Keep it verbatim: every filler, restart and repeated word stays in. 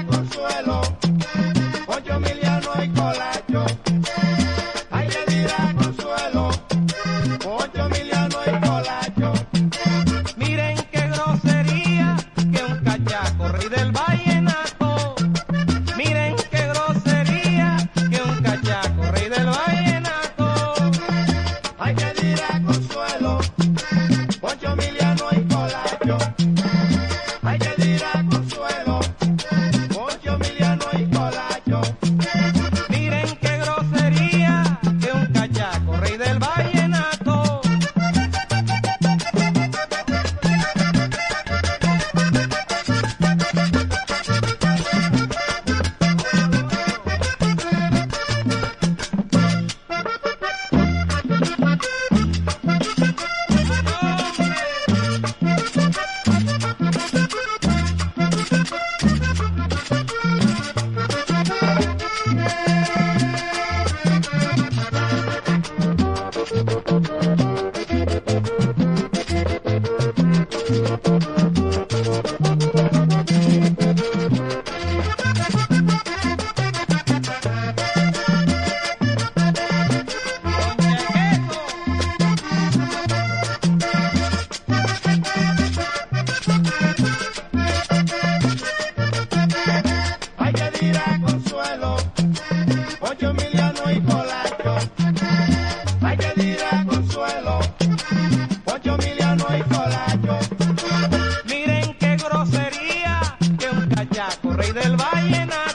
dirá Consuelo, Poncho Emiliano y Colacho. Ay, le dirá Consuelo, Poncho Emiliano y Colacho. Miren qué grosería que un cachaco, rey del vallenato. Miren qué grosería que un cachaco, rey del vallenato. Ay, que dirá Consuelo, Poncho Emiliano y Colacho. Ay, que dirá Consuelo, Poncho Emiliano y Colacho. Miren qué grosería que un cachaco, rey del vallenato. Ay, que dirá Consuelo, Poncho Emiliano y Colacho. Ay, que dirá Consuelo, Poncho Emiliano y Colacho. Miren qué grosería que un cachaco, rey del vallenato.